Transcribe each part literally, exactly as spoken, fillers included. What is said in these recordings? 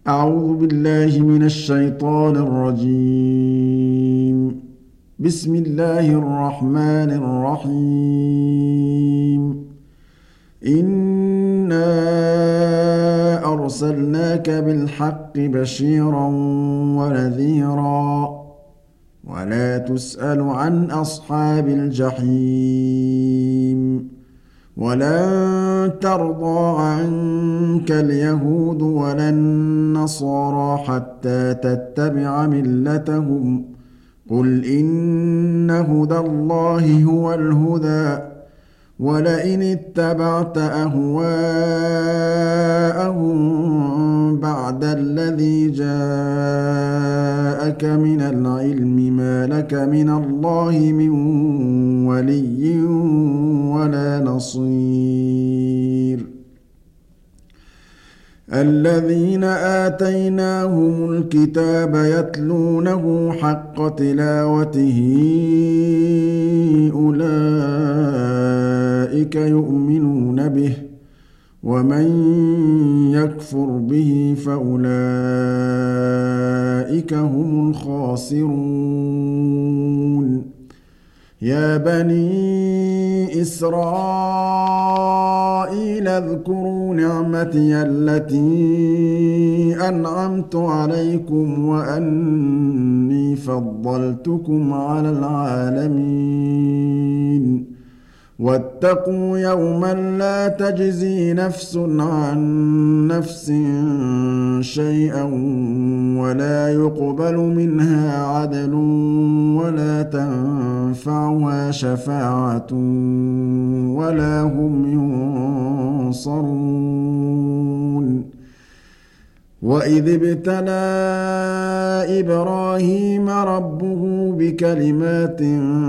أعوذ بالله من الشيطان الرجيم. بسم الله الرحمن الرحيم. إنا أرسلناك بالحق بشيرا ونذيرا ولا تسأل عن أصحاب الجحيم. ولن ترضى عنك اليهود ولا النصارى حتى تتبع ملتهم. قل إن هدى الله هو الهدى ولئن اتبعت أهواءهم بعد الذي جاءك من العلم ما لك من الله من ولي ولا نصير. الذين آتيناهم الكتاب يتلونه حق تلاوته أولئك يؤمنون به ومن يكفر به فأولئك هم الخاسرون. يا بني إسرائيل اذكروا نعمتي التي أنعمت عليكم وأني فضلتكم على العالمين. واتقوا يوما لا تجزي نفس عن نفس شيئا ولا يقبل منها عدل ولا تنفعها شفاعة ولا هم ينصرون. وإذ ابتلى إبراهيم ربه بكلمات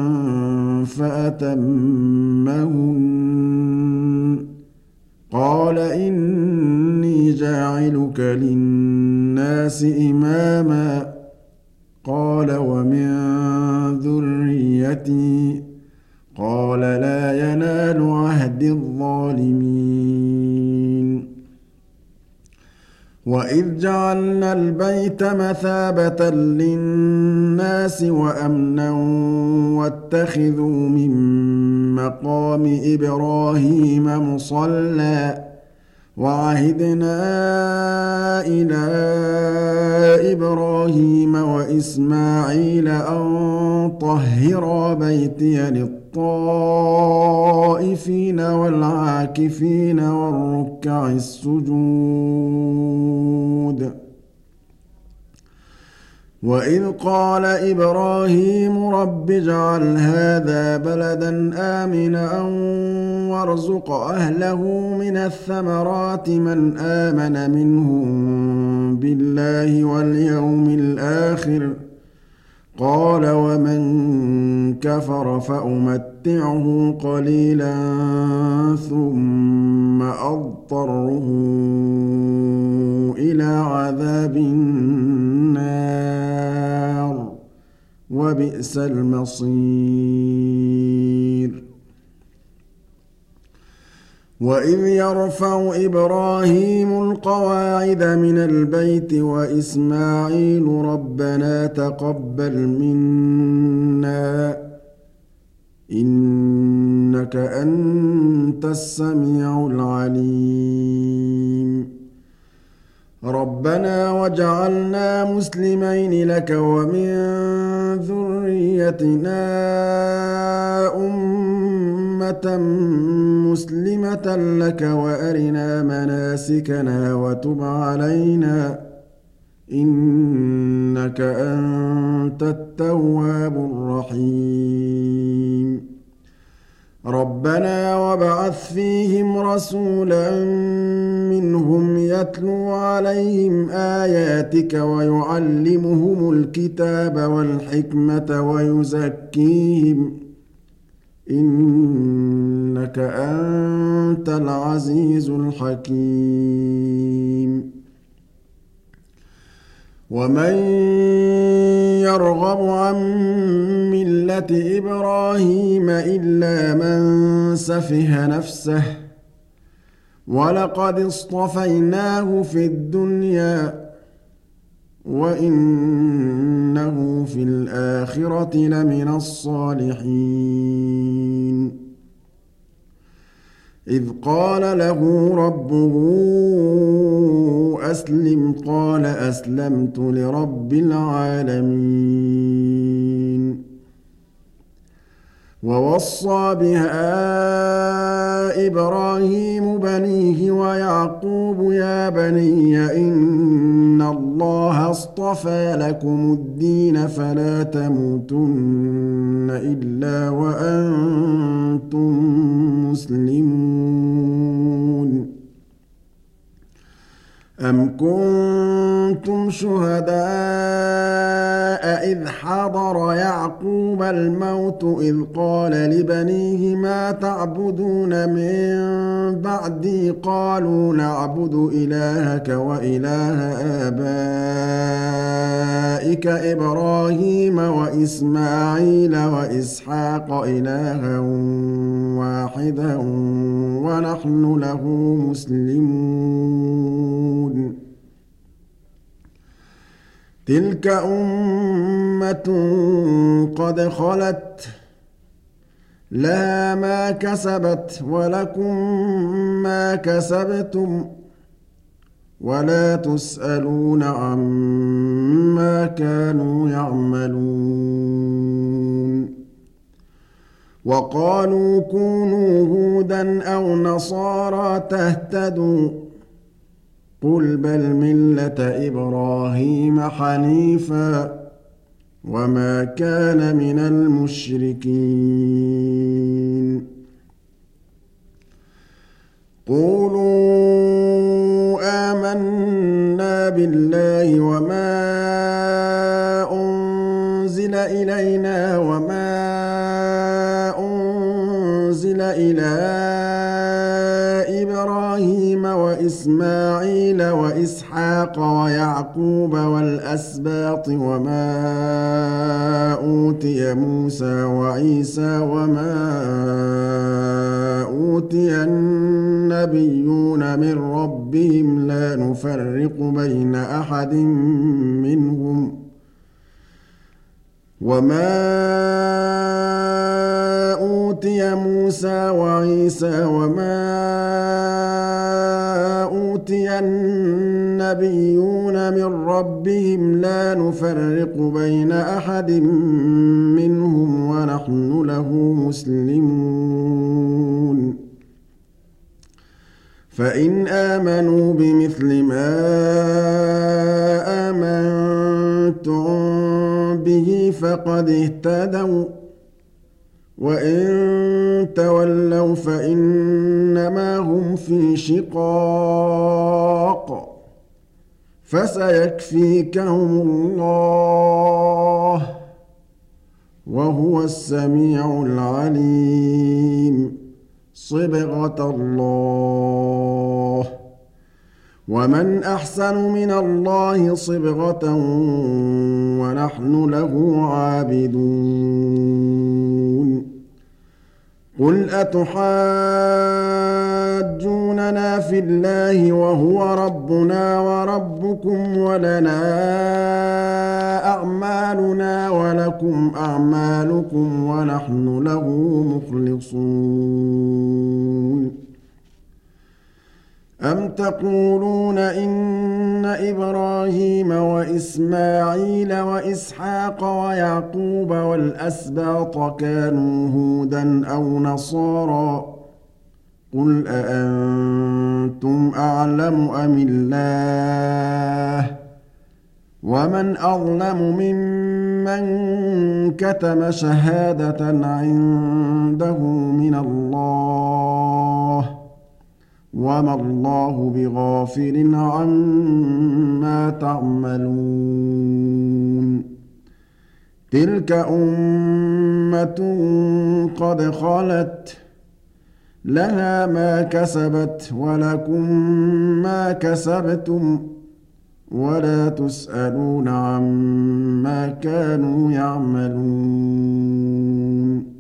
فأتمهن قال إني جاعلك للناس إماما قال ومن ذريتي قال لا ينال عهد الظالمين. وإذ جعلنا البيت مثابة للناس وأمنا واتخذوا من مقام إبراهيم مصلى وعهدنا إلى إبراهيم وإسماعيل أن طهرا بيتي للطائفين والعاكفين والركع السجود. وإذ قال إبراهيم رب اجعل هذا بلدا آمنا وارزق أهله من الثمرات من آمن منهم بالله واليوم الآخر قال ومن كفر فأمتعه قليلا ثم أضطره إلى عذاب النار وبئس المصير. وإذ يرفع إبراهيم القواعد من البيت وإسماعيل ربنا تقبل منا إنك أنت السميع العليم. ربنا وجعلنا مسلمين لك ومن ذريتنا أمة مسلمة لك وأرنا مناسكنا وتب علينا إنك أنت التواب الرحيم. ربنا وابعث فيهم رسولا منهم يتلو عليهم آياتك ويعلمهم الكتاب والحكمة ويزكيهم إنك أنت العزيز الحكيم. ومن يرغب عن ملة إبراهيم إلا من سفه نفسه ولقد اصطفيناه في الدنيا وإنه في الآخرة لمن الصالحين إذ قال له ربه أسلم قال أسلمت لرب العالمين ووصى بها إبراهيم بنيه ويعقوب يا بني إن الله اصطفى لكم الدين فلا تموتن إلا وأنتم مسلمون أم كنتم شهداء إذ حضر يعقوب الموت إذ قال لبنيه ما تعبدون من بعدي قالوا نعبد إلهك وإله آبائك إبراهيم وإسماعيل وإسحاق إلها واحدا ونحن له مسلمون تلك أمة قد خلت لها ما كسبت ولكم ما كسبتم ولا تسألون عما كانوا يعملون وقالوا كونوا هودا أو نصارى تهتدوا قل بل ملة إبراهيم حنيفا وما كان من المشركين قولوا آمنا بالله وما أنزل إلينا وما أنزل إلى إبراهيم وإسماعيل وإسحاق ويعقوب والأسباط وما أوتي موسى وعيسى وما أوتي النبيون من ربهم لا نفرق بين أحد منهم وما أوتي موسى وعيسى وما أوتي النبيون من ربهم لا نفرق بين أحد منهم ونحن له مسلمون فإن آمنوا بمثل ما آمنتم به فقد اهتدوا وإن تولوا فإنما هم في شقاق فسيكفيكهم الله وهو السميع العليم صبغة الله ومن أحسن من الله صبغة ونحن له عابدون قل أتحاجوننا في الله وهو ربنا وربكم ولنا أعمالنا ولكم أعمالكم ونحن له مخلصون أم تقولون إن إبراهيم وإسماعيل وإسحاق ويعقوب والأسباط كانوا هودا أو نصارى قل أأنتم أعلم أم الله ومن أظلم ممن كتم شهادة عنده من الله وما الله بغافل عما تعملون تلك أمة قد خلت لها ما كسبت ولكم ما كسبتم ولا تسألون عما كانوا يعملون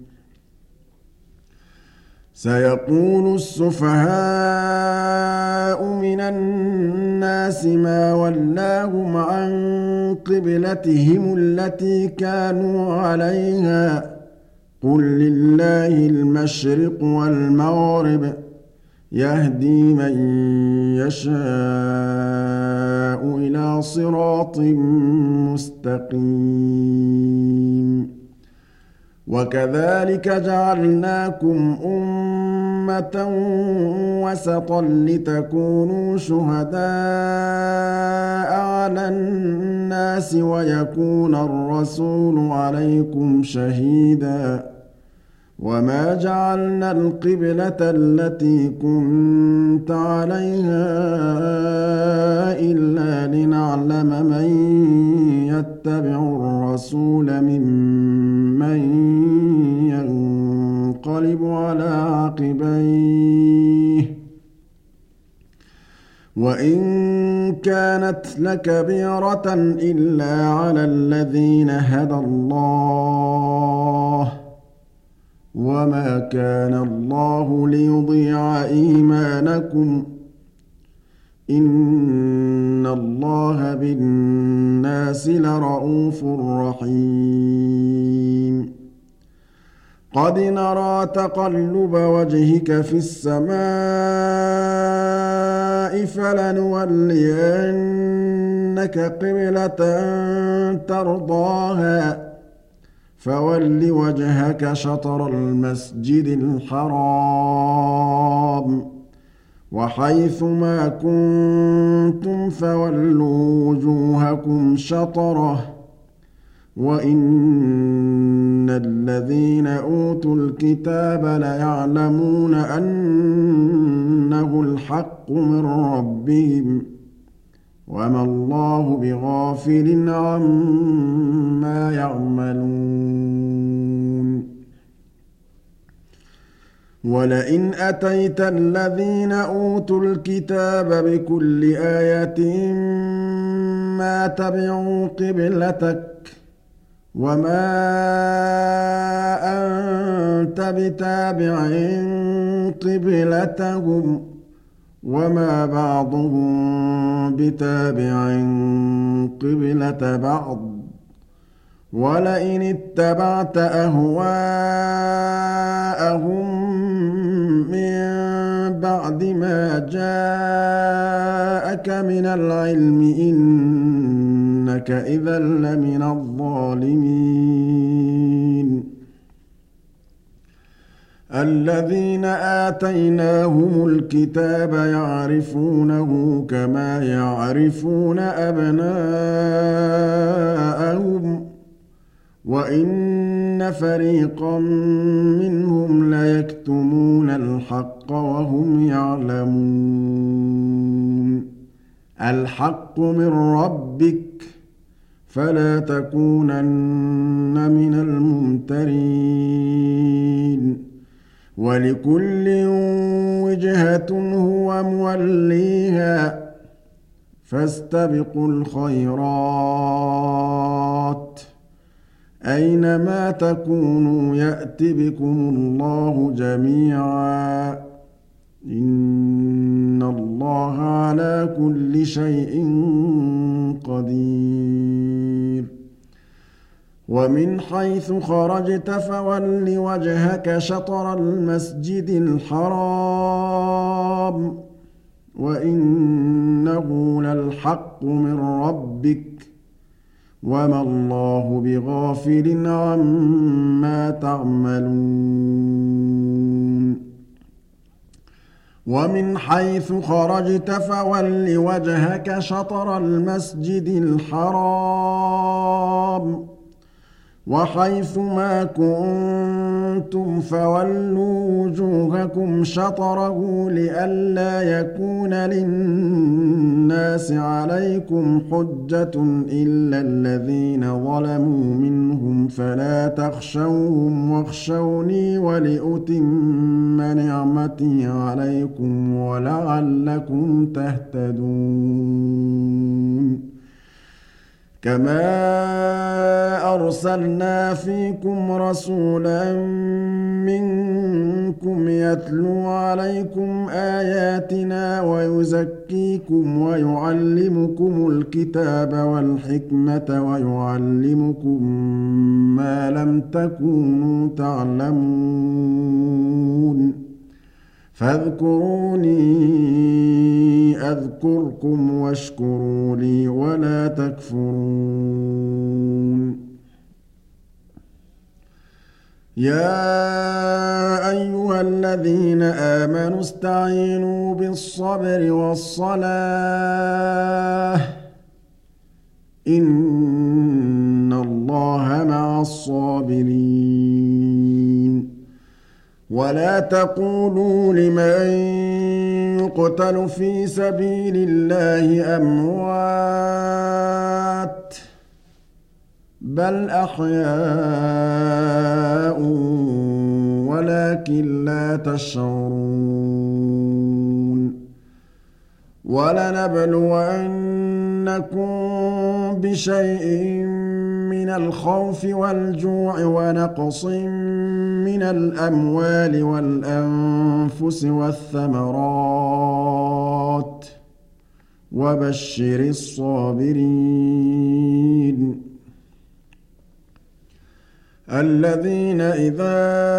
سيقول السفهاء من الناس النَّاسِ مَا وَلَّاهُمْ عَن قِبْلَتِهِمُ الَّتِي كَانُوا عَلَيْهَا قُل لِّلَّهِ الْمَشْرِقُ وَالْمَغْرِبُ يَهْدِي مَن يَشَاءُ إِلَىٰ صِرَاطٍ مُّسْتَقِيمٍ وَكَذَٰلِكَ جَعَلْنَاكُمْ أُمَّةً وَسَطًا لِّتَكُونُوا شُهَدَاءَ عَلَى النَّاسِ وَيَكُونَ الرَّسُولُ عَلَيْكُمْ شَهِيدًا وَمَا جَعَلْنَا الْقِبْلَةَ الَّتِي كُنتَ عَلَيْهَا إِلَّا لِنَعْلَمَ مَن يَتَّبِعُ الرَّسُولَ مِمَّن يَنقَلِبُ عَلَىٰ عَقِبَيْهِ ۚ وَإِن كَانَتْ لَكَبِيرَةً إِلَّا عَلَى الَّذِينَ هَدَى اللَّهُ ۗ وَمَا كَانَ اللَّهُ لِيُضِيعَ إِيمَانَكُمْ ۚ إِنَّ اللَّهَ بِالنَّاسِ لَرَءُوفٌ رَّحِيمٌ قَدْ نَرَىٰ تَقَلُّبَ وَجْهِكَ فِي السَّمَاءِ فَلَنُوَلِّيَنَّكَ قِبْلَةً تَرْضَاهَا فَوَلِّ وَجْهَكَ شَطْرَ الْمَسْجِدِ الْحَرَامِ ۖ وَحَيْثُ مَا كُنتُمْ فَوَلُّوا وُجُوهَكُمْ شَطْرَهُ ۗ وَإِنَّ الَّذِينَ أُوتُوا الْكِتَابَ لَيَعْلَمُونَ أَنَّهُ الْحَقُّ مِن رَّبِّهِمْ ۗ وَمَا اللَّهُ بِغَافِلٍ عَمَّا يَعْمَلُونَ وَلَئِنْ أَتَيْتَ الَّذِينَ أُوتُوا الْكِتَابَ بِكُلِّ آيَةٍ مَّا تَبِعُوا قِبْلَتَكَ وَمَا أَنتَ بِتَابِعٍ قِبْلَتَهُمْ ۚ وَمَا بَعْضُهُم بِتَابِعٍ قِبْلَةَ بَعْضٍ ۚ وَلَئِنِ اتَّبَعْتَ أَهْوَاءَهُم مِّن بَعْدِ مَا جَاءَكَ مِنَ الْعِلْمِ إِنَّكَ إِذًا لَّمِنَ الظَّالِمِينَ الَّذِينَ آتَيْنَاهُمُ الْكِتَابَ يَعْرِفُونَهُ كَمَا يَعْرِفُونَ أَبْنَاءَهُمْ ۖ وَإِنَّ فَرِيقًا مِّنْهُمْ لَيَكْتُمُونَ الْحَقَّ وَهُمْ يَعْلَمُونَ الْحَقُّ مِن رَّبِّكَ فَلَا تَكُونَنَّ مِنَ الْمُمْتَرِينَ وَلِكُلٍّ وِجْهَةٌ هُوَ مُوَلِّيهَا فَاسْتَبِقُوا الْخَيْرَاتِ ۚ أَيْنَمَا تَكُونُوا يَأْتِ بِكُمُ اللَّهُ جَمِيعًا ۚ إِنَّ اللَّهَ عَلَىٰ كُلِّ شَيْءٍ قَدِيرٌ وَمِنْ حَيْثُ خَرَجْتَ فَوَلِّ وَجْهَكَ شَطْرَ الْمَسْجِدِ الْحَرَامِ ۖ وَإِنَّهُ لَلْحَقُّ مِن رَّبِّكَ ۗ وَمَا اللَّهُ بِغَافِلٍ عَمَّا تَعْمَلُونَ وَمِنْ حَيْثُ خَرَجْتَ فَوَلِّ وَجْهَكَ شَطْرَ الْمَسْجِدِ الْحَرَامِ ۖ وَحَيْثُ مَا كُنتُمْ فَوَلُّوا وُجُوهَكُمْ شَطْرَهُ لِئَلَّا يَكُونَ لِلنَّاسِ عَلَيْكُمْ حُجَّةٌ إِلَّا الَّذِينَ ظَلَمُوا مِنْهُمْ فَلَا تَخْشَوْهُمْ وَاخْشَوْنِي وَلِأُتِمَّ نِعْمَتِي عَلَيْكُمْ وَلَعَلَّكُمْ تَهْتَدُونَ كما أرسلنا فيكم رسولا منكم يتلو عليكم آياتنا ويزكيكم ويعلمكم الكتاب والحكمة ويعلمكم ما لم تكونوا تعلمون فاذكروني أذكركم واشكروا لي ولا تكفرون يا أيها الذين آمنوا استعينوا بالصبر والصلاة إن الله مع الصابرين ولا تقولوا لمن يقتل في سبيل الله أموات بل أحياء ولكن لا تشعرون ولنبلونكم بشيء من الخوف والجوع ونقص من الأموال والأنفس والثمرات وبشر الصابرين الذين إذا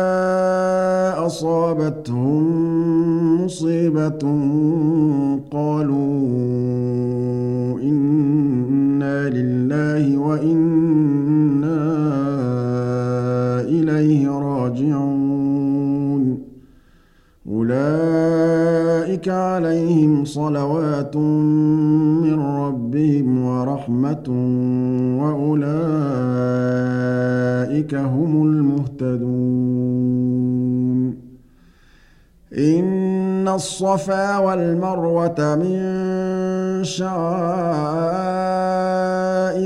أصابتهم مصيبة قالوا إنا لله وإنا إليه راجعون أولئك عليهم صلوات من ربهم ورحمة وأولئك هم المهتدون إن الصفا والمروة من شعائر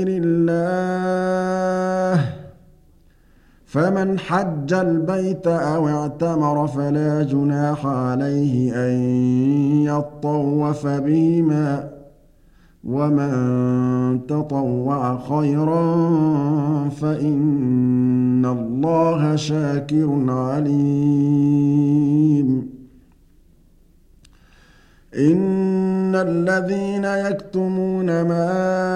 الله فمن حج البيت أو اعتمر فلا جناح عليه أن يطوف بهما ومن تطوع خيرا فإن الله شاكر عليم إن الذين يكتمون ما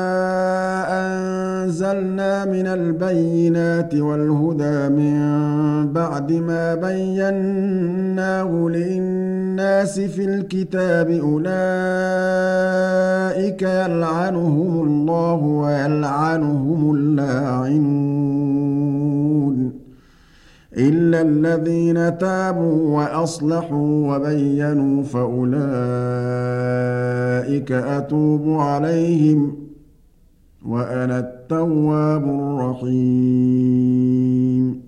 أنزلنا من البينات والهدى من بعد ما بيناه للناس في الكتاب أولئك يلعنهم الله ويلعنهم اللاعنون إلا الذين تابوا وأصلحوا وبينوا فأولئك أتوب عليهم وأنا التواب الرحيم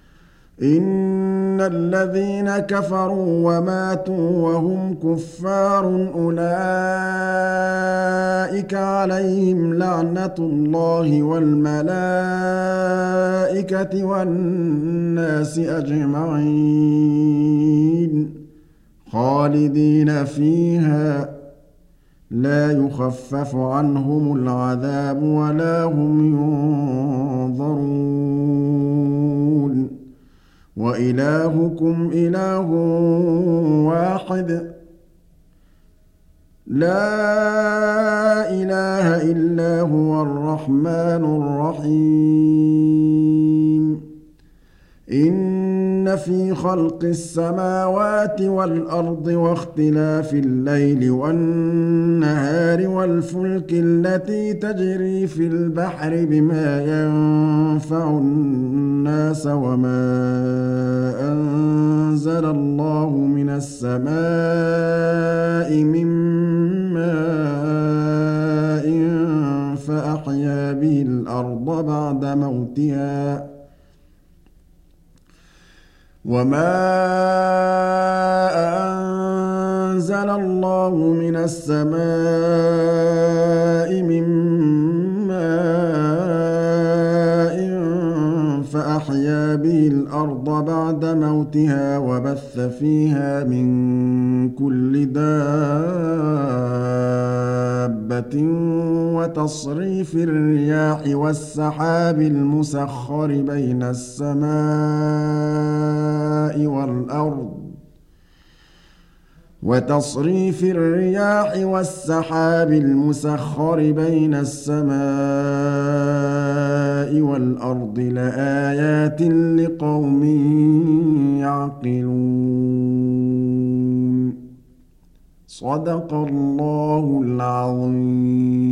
إن الذين كفروا وماتوا وهم كفار أولئك عليهم لعنة الله والملائكة والناس أجمعين خالدين فيها لا يخفف عنهم العذاب ولا هم ينظرون وإلهكم إله واحد لا إله إلا هو الرحمن الرحيم إن في خلق السماوات والأرض واختلاف الليل والنهار والفلك التي تجري في البحر بما ينفع الناس وما أنزل الله من السماء من ماء فأحيا به الأرض بعد موتها وما أنزل الله من السماء من ماء فأحيا به الأرض بعد موتها وبث فيها من كل دابة وتصريف الرياح والسحاب المسخر بين السماء والأرض وتصريف الرياح والسحاب المسخر بين السماء والأرض لآيات لقوم يعقلون. صدق الله العظيم.